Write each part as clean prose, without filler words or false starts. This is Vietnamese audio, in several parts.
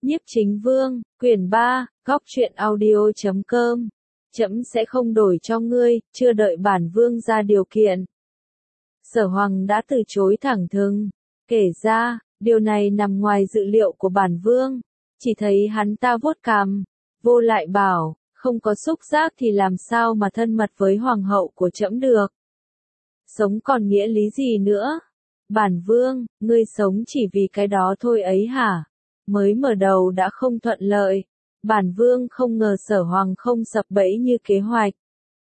Nhiếp Chính Vương, quyển 3, góc truyện audio.com. Trẫm sẽ không đổi cho ngươi, chưa đợi bản vương ra điều kiện. Sở Hoàng đã từ chối thẳng thừng. Kể ra, điều này nằm ngoài dự liệu của bản vương. Chỉ thấy hắn ta vuốt cằm, vô lại bảo, không có xúc giác thì làm sao mà thân mật với hoàng hậu của trẫm được. Sống còn nghĩa lý gì nữa? Bản vương, ngươi sống chỉ vì cái đó thôi ấy hả? Mới mở đầu đã không thuận lợi. Bản vương không ngờ Sở Hoàng không sập bẫy như kế hoạch.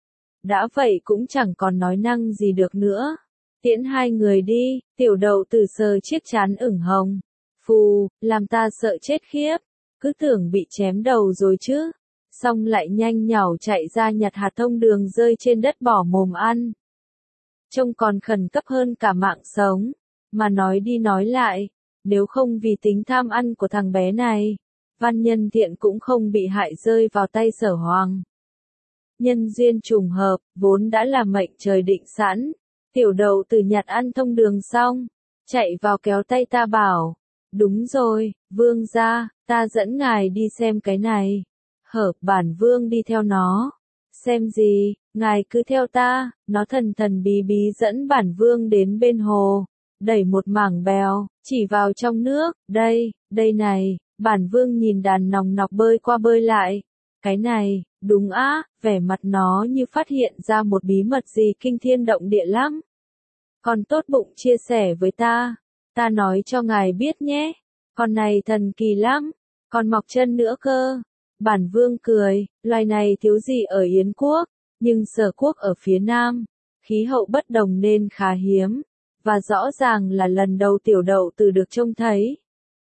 Đã vậy cũng chẳng còn nói năng gì được nữa. Tiễn hai người đi, tiểu đậu tử sờ chiếc trán ửng hồng. Phù, làm ta sợ chết khiếp. Cứ tưởng bị chém đầu rồi chứ. Xong lại nhanh nhảu chạy ra nhặt hạt thông đường rơi trên đất bỏ mồm ăn. Trông còn khẩn cấp hơn cả mạng sống. Mà nói đi nói lại, nếu không vì tính tham ăn của thằng bé này, Văn Nhân Thiện cũng không bị hại rơi vào tay Sở Hoàng. Nhân duyên trùng hợp, vốn đã là mệnh trời định sẵn. Tiểu đậu tử nhặt ăn thông đường xong, chạy vào kéo tay ta bảo, đúng rồi, vương gia, ta dẫn ngài đi xem cái này. Hở, bản vương đi theo nó. Xem gì, ngài cứ theo ta. Nó thần thần bí bí dẫn bản vương đến bên hồ, đẩy một mảng bèo, chỉ vào trong nước, đây này. Bản vương nhìn đàn nòng nọc bơi qua bơi lại. Cái này, đúng á, vẻ mặt nó như phát hiện ra một bí mật gì kinh thiên động địa lắm. Còn tốt bụng chia sẻ với ta. Ta nói cho ngài biết nhé. Con này thần kỳ lắm. Còn mọc chân nữa cơ. Bản vương cười, loài này thiếu gì ở Yến quốc, nhưng Sở quốc ở phía nam. Khí hậu bất đồng nên khá hiếm. Và rõ ràng là lần đầu tiểu đậu tử được trông thấy.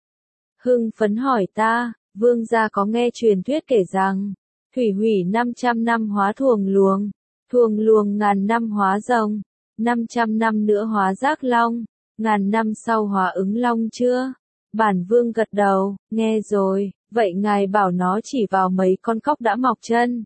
Hưng phấn hỏi ta, vương gia có nghe truyền thuyết kể rằng, thủy hủy 500 năm hóa thuồng luồng ngàn năm hóa rồng, 500 năm nữa hóa giác long, ngàn năm sau hóa ứng long chưa? Bản vương gật đầu, nghe rồi, vậy ngài bảo nó chỉ vào mấy con cóc đã mọc chân.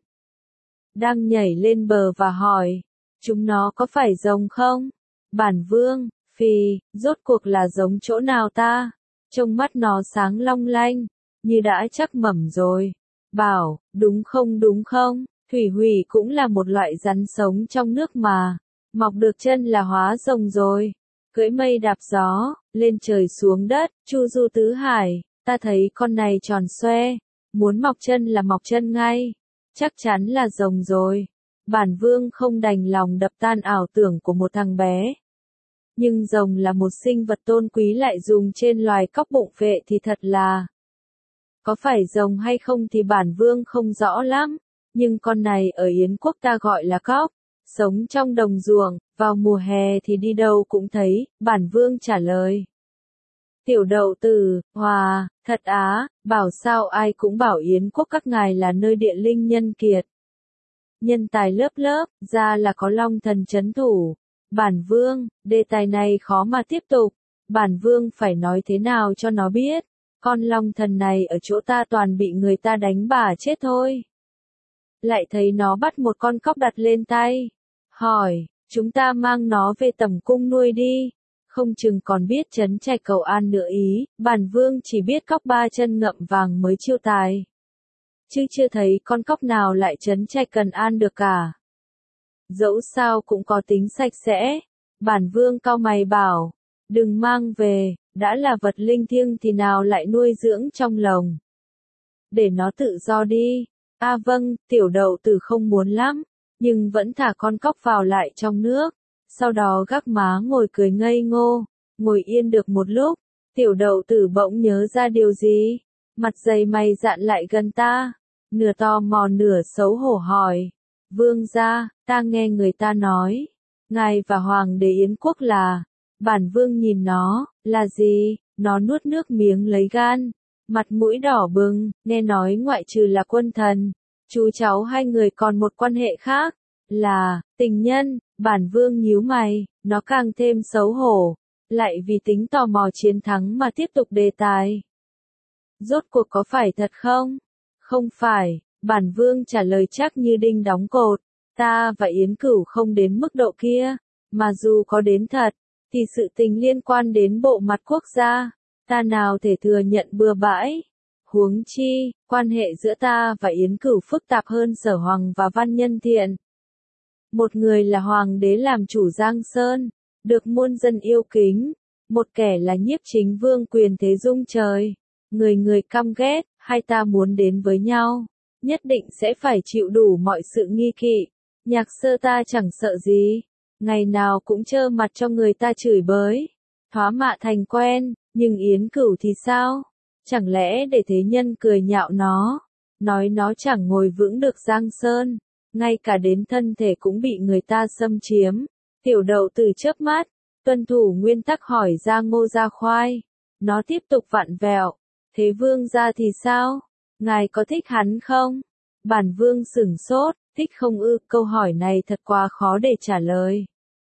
Đang nhảy lên bờ và hỏi, chúng nó có phải rồng không? Bản vương, phì, rốt cuộc là giống chỗ nào ta? Trông mắt nó sáng long lanh, như đã chắc mẩm rồi. Bảo, đúng không, thủy hủy cũng là một loại rắn sống trong nước mà. Mọc được chân là hóa rồng rồi. Cưỡi mây đạp gió, lên trời xuống đất, chu du tứ hải. Ta thấy con này tròn xoe, muốn mọc chân là mọc chân ngay. Chắc chắn là rồng rồi. Bản vương không đành lòng đập tan ảo tưởng của một thằng bé. Nhưng rồng là một sinh vật tôn quý lại dùng trên loài cóc bụng phệ thì thật là. Có phải rồng hay không thì bản vương không rõ lắm. Nhưng con này ở Yến quốc ta gọi là cóc. Sống trong đồng ruộng, vào mùa hè thì đi đâu cũng thấy, bản vương trả lời. Tiểu đậu tử, hòa, thật á, bảo sao ai cũng bảo Yến quốc các ngài là nơi địa linh nhân kiệt. Nhân tài lớp lớp, ra là có long thần trấn thủ. Bản vương, đề tài này khó mà tiếp tục. Bản vương phải nói thế nào cho nó biết. Con long thần này ở chỗ ta toàn bị người ta đánh bả chết thôi. Lại thấy nó bắt một con cóc đặt lên tay. Hỏi, chúng ta mang nó về tẩm cung nuôi đi. Không chừng còn biết trấn trạch cầu an nữa ý. Bản vương chỉ biết cóc ba chân ngậm vàng mới chiêu tài. Chứ chưa thấy con cóc nào lại trấn trạch cần an được cả. Dẫu sao cũng có tính sạch sẽ. Bản vương cau mày bảo, đừng mang về, đã là vật linh thiêng thì nào lại nuôi dưỡng trong lồng. Để nó tự do đi. À vâng, tiểu đậu tử không muốn lắm, nhưng vẫn thả con cóc vào lại trong nước. Sau đó gác má ngồi cười ngây ngô, ngồi yên được một lúc, tiểu đậu tử bỗng nhớ ra điều gì. Mặt dày mày dạn lại gần ta, nửa tò mò nửa xấu hổ hỏi. Vương gia, ta nghe người ta nói, ngài và hoàng đế Yến quốc là. Bản vương nhìn nó, là gì? Nó nuốt nước miếng lấy gan, mặt mũi đỏ bừng, nghe nói ngoại trừ là quân thần, chú cháu hai người còn một quan hệ khác, là tình nhân. Bản vương nhíu mày, nó càng thêm xấu hổ, lại vì tính tò mò chiến thắng mà tiếp tục đề tài. Rốt cuộc có phải thật không? Không phải. Bản vương trả lời chắc như đinh đóng cột, ta và Yến Cửu không đến mức độ kia, mà dù có đến thật, thì sự tình liên quan đến bộ mặt quốc gia, ta nào thể thừa nhận bừa bãi. Huống chi, quan hệ giữa ta và Yến Cửu phức tạp hơn Sở Hoàng và Văn Nhân Thiện. Một người là hoàng đế làm chủ Giang Sơn, được muôn dân yêu kính, một kẻ là nhiếp chính vương quyền thế rung trời, người người căm ghét, hai ta muốn đến với nhau, nhất định sẽ phải chịu đủ mọi sự nghi kỵ. Nhạc Sơ ta chẳng sợ gì, ngày nào cũng trơ mặt cho người ta chửi bới, thoá mạ thành quen, nhưng Yến Cửu thì sao? Chẳng lẽ để thế nhân cười nhạo nó, nói nó chẳng ngồi vững được Giang Sơn, ngay cả đến thân thể cũng bị người ta xâm chiếm. Tiểu Đậu Tử chớp mắt, tuân thủ nguyên tắc hỏi ra Ngô Gia Khoai. Nó tiếp tục vặn vẹo, thế vương gia thì sao? Ngài có thích hắn không? Bản vương sửng sốt, thích không ư? Câu hỏi này thật quá khó để trả lời.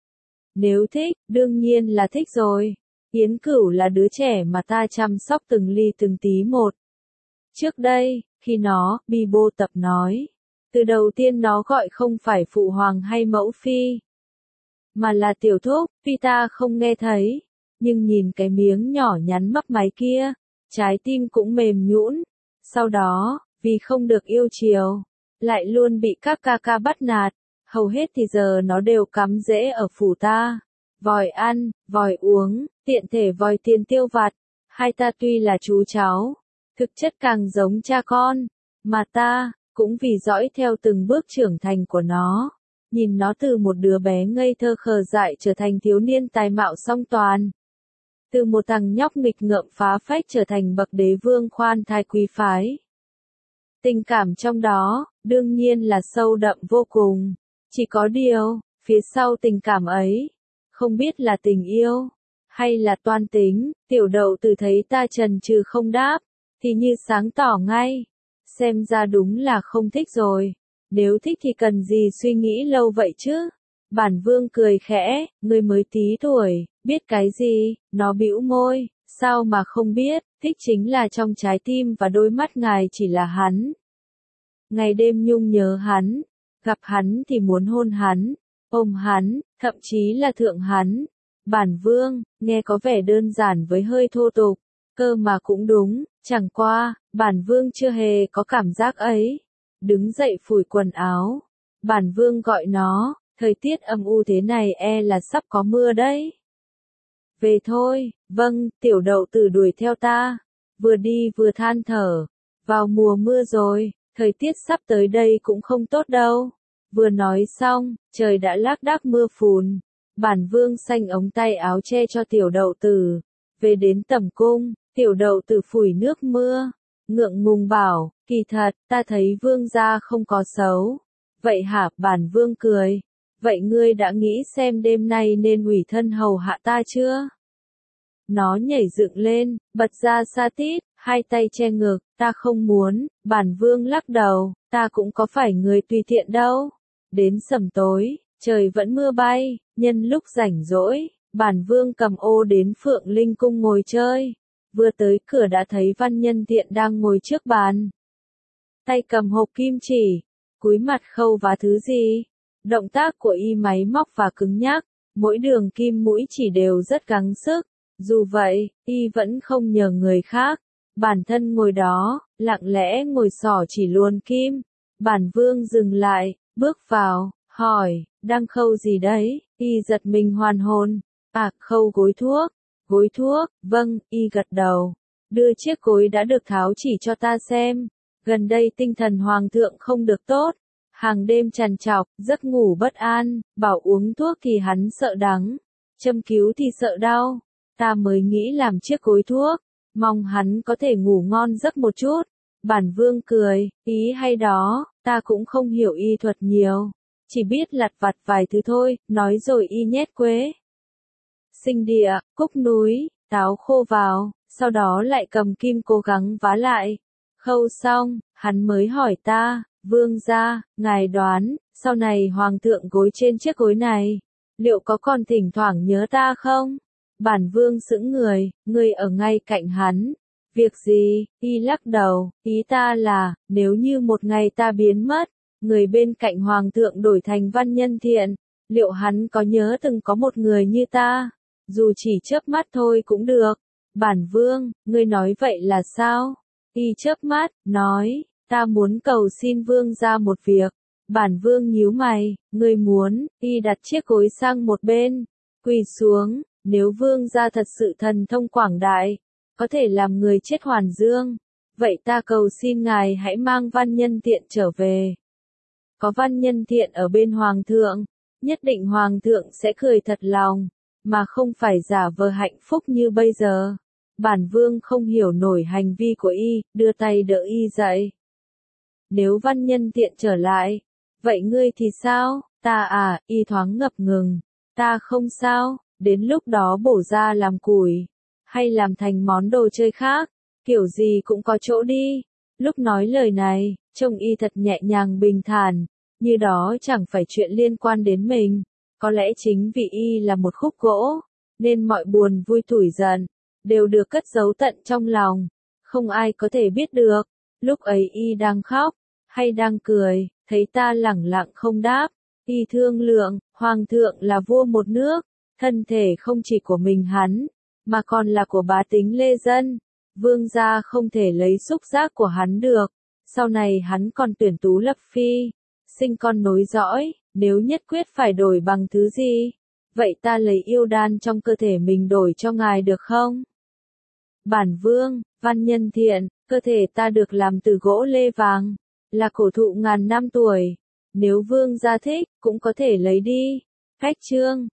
Nếu thích, đương nhiên là thích rồi. Yến Cửu là đứa trẻ mà ta chăm sóc từng ly từng tí một. Trước đây, khi nó, bi bô tập nói, từ đầu tiên nó gọi không phải phụ hoàng hay mẫu phi, mà là tiểu thúc, tuy ta không nghe thấy, nhưng nhìn cái miếng nhỏ nhắn mấp máy kia, trái tim cũng mềm nhũn. Sau đó, vì không được yêu chiều, lại luôn bị các ca ca bắt nạt, hầu hết thì giờ nó đều cắm rễ ở phủ ta. Vòi ăn, vòi uống, tiện thể vòi tiền tiêu vặt. Hai ta tuy là chú cháu, thực chất càng giống cha con, mà ta cũng vì dõi theo từng bước trưởng thành của nó, nhìn nó từ một đứa bé ngây thơ khờ dại trở thành thiếu niên tài mạo song toàn, từ một thằng nhóc nghịch ngợm phá phách trở thành bậc đế vương khoan thai quý phái. Tình cảm trong đó, đương nhiên là sâu đậm vô cùng. Chỉ có điều, phía sau tình cảm ấy, không biết là tình yêu, hay là toan tính. Tiểu Đậu Tử thấy ta chần chừ không đáp, thì như sáng tỏ ngay. Xem ra đúng là không thích rồi. Nếu thích thì cần gì suy nghĩ lâu vậy chứ? Bản vương cười khẽ, ngươi mới tí tuổi, biết cái gì? Nó bĩu môi, sao mà không biết, thích chính là trong trái tim và đôi mắt ngài chỉ là hắn. Ngày đêm nhung nhớ hắn, gặp hắn thì muốn hôn hắn, ôm hắn, thậm chí là thượng hắn. Bản vương, nghe có vẻ đơn giản với hơi thô tục, cơ mà cũng đúng, chẳng qua, bản vương chưa hề có cảm giác ấy. Đứng dậy phủi quần áo, bản vương gọi nó, thời tiết âm u thế này là sắp có mưa đấy. Về thôi, vâng, Tiểu Đậu Tử đuổi theo ta, vừa đi vừa than thở, vào mùa mưa rồi, thời tiết sắp tới đây cũng không tốt đâu. Vừa nói xong, trời đã lác đác mưa phùn. Bản vương xanh ống tay áo che cho Tiểu Đậu Tử. Về đến tẩm cung, Tiểu Đậu Tử phủi nước mưa, ngượng ngùng bảo, kỳ thật, ta thấy vương gia không có xấu. Vậy hả? Bản vương cười. Vậy ngươi đã nghĩ xem đêm nay nên ủy thân hầu hạ ta chưa? Nó nhảy dựng lên, bật ra sa tít, hai tay che ngực, ta không muốn. Bản vương lắc đầu, ta cũng có phải người tùy tiện đâu. Đến sẩm tối, trời vẫn mưa bay, nhân lúc rảnh rỗi, bản vương cầm ô đến Phượng Linh Cung ngồi chơi. Vừa tới cửa đã thấy Văn Nhân Thiện đang ngồi trước bàn. Tay cầm hộp kim chỉ, cúi mặt khâu vá thứ gì. Động tác của y máy móc và cứng nhắc, mỗi đường kim mũi chỉ đều rất gắng sức. Dù vậy, y vẫn không nhờ người khác. Bản thân ngồi đó, lặng lẽ ngồi xỏ chỉ luồn kim. Bản vương dừng lại, bước vào, hỏi, đang khâu gì đấy? Y giật mình hoàn hồn. À, khâu gối thuốc. Gối thuốc, vâng, y gật đầu. Đưa chiếc gối đã được tháo chỉ cho ta xem. Gần đây tinh thần hoàng thượng không được tốt. Hàng đêm trằn trọc, giấc ngủ bất an, bảo uống thuốc thì hắn sợ đắng. Châm cứu thì sợ đau. Ta mới nghĩ làm chiếc gối thuốc. Mong hắn có thể ngủ ngon giấc một chút. Bản vương cười, ý hay đó, ta cũng không hiểu y thuật nhiều. Chỉ biết lặt vặt vài thứ thôi, nói rồi y nhét quế. Sinh địa, cúc núi, táo khô vào, sau đó lại cầm kim cố gắng vá lại. Khâu xong, hắn mới hỏi ta, vương gia, ngài đoán, sau này hoàng thượng gối trên chiếc gối này, liệu có còn thỉnh thoảng nhớ ta không? Bản vương sững người, người ở ngay cạnh hắn. Việc gì? Y lắc đầu, ý ta là, nếu như một ngày ta biến mất, người bên cạnh hoàng thượng đổi thành Văn Nhân Thiện, liệu hắn có nhớ từng có một người như ta? Dù chỉ chớp mắt thôi cũng được. Bản vương, ngươi nói vậy là sao? Y chớp mắt, nói, ta muốn cầu xin vương gia một việc. Bản vương nhíu mày, ngươi muốn? Y đặt chiếc gối sang một bên, quỳ xuống, nếu vương gia thật sự thần thông quảng đại, có thể làm người chết hoàn dương, vậy ta cầu xin ngài hãy mang Văn Nhân Thiện trở về. Có Văn Nhân Thiện ở bên hoàng thượng, nhất định hoàng thượng sẽ cười thật lòng, mà không phải giả vờ hạnh phúc như bây giờ. Bản vương không hiểu nổi hành vi của y, đưa tay đỡ y dậy. Nếu Văn Nhân Thiện trở lại, vậy ngươi thì sao? Ta à, y thoáng ngập ngừng. Ta không sao, đến lúc đó bổ ra làm củi, hay làm thành món đồ chơi khác, kiểu gì cũng có chỗ đi. Lúc nói lời này, trông y thật nhẹ nhàng bình thản, như đó chẳng phải chuyện liên quan đến mình. Có lẽ chính vì y là một khúc gỗ, nên mọi buồn vui tủi giận đều được cất giấu tận trong lòng, không ai có thể biết được. Lúc ấy y đang khóc, hay đang cười, thấy ta lẳng lặng không đáp. Y thương lượng, hoàng thượng là vua một nước, thân thể không chỉ của mình hắn, mà còn là của bá tính lê dân. Vương gia không thể lấy xúc giác của hắn được. Sau này hắn còn tuyển tú lập phi, sinh con nối dõi, nếu nhất quyết phải đổi bằng thứ gì, vậy ta lấy yêu đan trong cơ thể mình đổi cho ngài được không? Bản vương, Văn Nhân Thiện, cơ thể ta được làm từ gỗ lê vàng, là cổ thụ ngàn năm tuổi. Nếu vương gia thích, cũng có thể lấy đi. Khách chương